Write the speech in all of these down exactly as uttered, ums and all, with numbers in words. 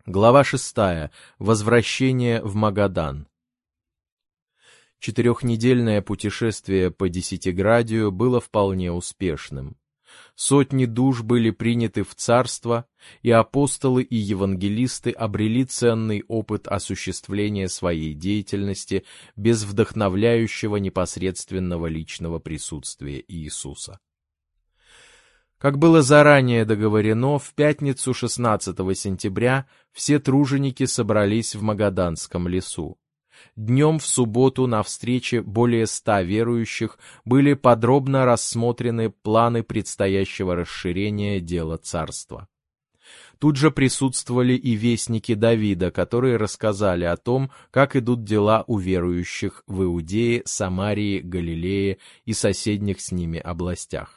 Глава шестая. Возвращение в Магадан. Четырехнедельное путешествие по Десятиградию было вполне успешным. Сотни душ были приняты в царство, и апостолы и евангелисты обрели ценный опыт осуществления своей деятельности без вдохновляющего непосредственного личного присутствия Иисуса. Как было заранее договорено, в пятницу шестнадцатого сентября все труженики собрались в Магаданском лесу. Днем в субботу на встрече более ста верующих были подробно рассмотрены планы предстоящего расширения дела царства. Тут же присутствовали и вестники Давида, которые рассказали о том, как идут дела у верующих в Иудее, Самарии, Галилее и соседних с ними областях.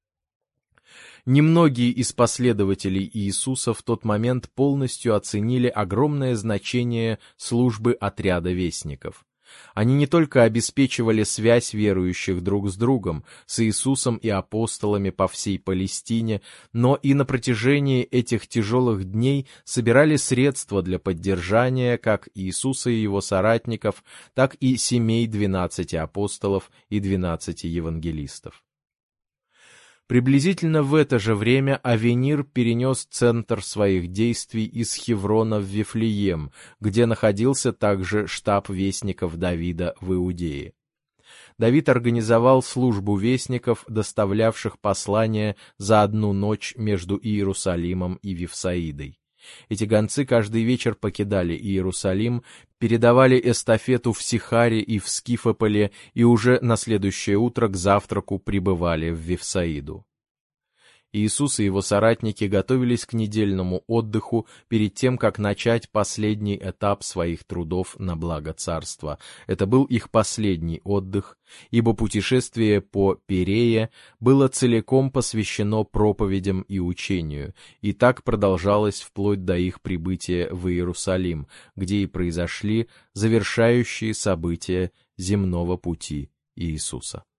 Немногие из последователей Иисуса в тот момент полностью оценили огромное значение службы отряда вестников. Они не только обеспечивали связь верующих друг с другом, с Иисусом и апостолами по всей Палестине, но и на протяжении этих тяжелых дней собирали средства для поддержания как Иисуса и его соратников, так и семей двенадцати апостолов и двенадцати евангелистов. Приблизительно в это же время Авенир перенес центр своих действий из Хеврона в Вифлеем, где находился также штаб вестников Давида в Иудее. Давид организовал службу вестников, доставлявших послания за одну ночь между Иерусалимом и Вифсаидой. Эти гонцы каждый вечер покидали Иерусалим, передавали эстафету в Сихаре и в Скифополе и уже на следующее утро к завтраку прибывали в Вифсаиду. Иисус и его соратники готовились к недельному отдыху перед тем, как начать последний этап своих трудов на благо царства. Это был их последний отдых, ибо путешествие по Перее было целиком посвящено проповедям и учению, и так продолжалось вплоть до их прибытия в Иерусалим, где и произошли завершающие события земного пути Иисуса.